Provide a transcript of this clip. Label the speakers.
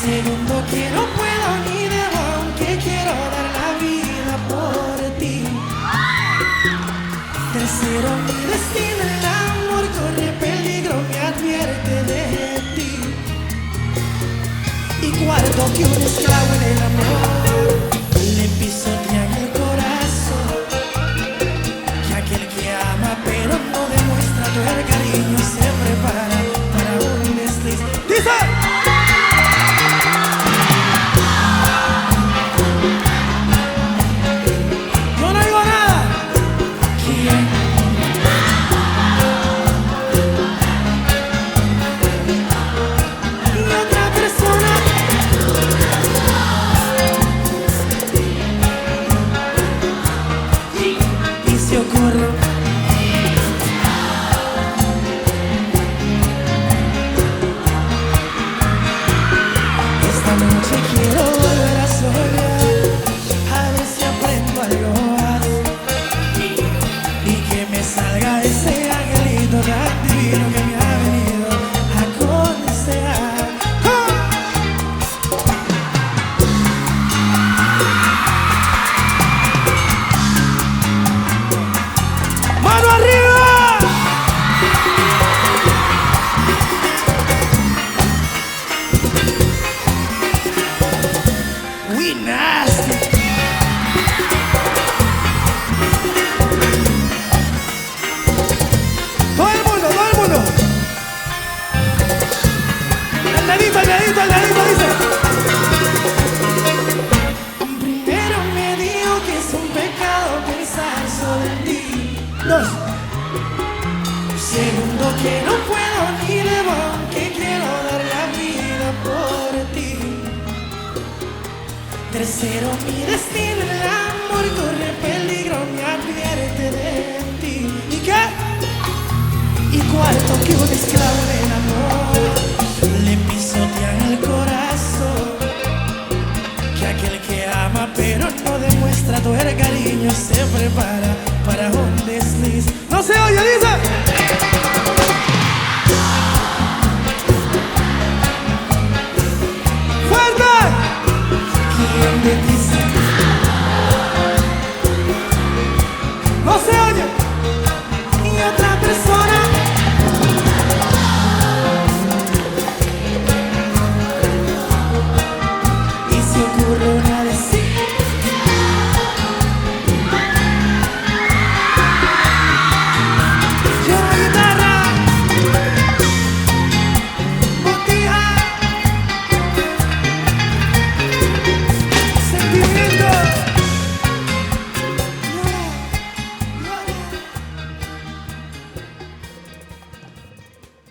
Speaker 1: Segundo, que no puedo ni debo, aunque quiero dar la vida por ti. Tercero, mi destino, el amor corre peligro, me advierte de ti. Y cuarto, que un esclavo en el amor le pisotean el corazón. Que aquel que ama pero no demuestra todo el cariño se prepara para un desliz. ¡Dice! Primero me dijo que es un pecado pensar solo en ti. Dos. Segundo, que no puedo ni debo, que quiero dar la vida por ti. Tercero, mi destino, el amor corre peligro, me advierte de ti. ¿Y qué? Y cuarto, que un esclavo del amor le pisotean el corazón. Que aquel que ama pero no demuestra todo el cariño se prepara para un desliz. No se oye, dice.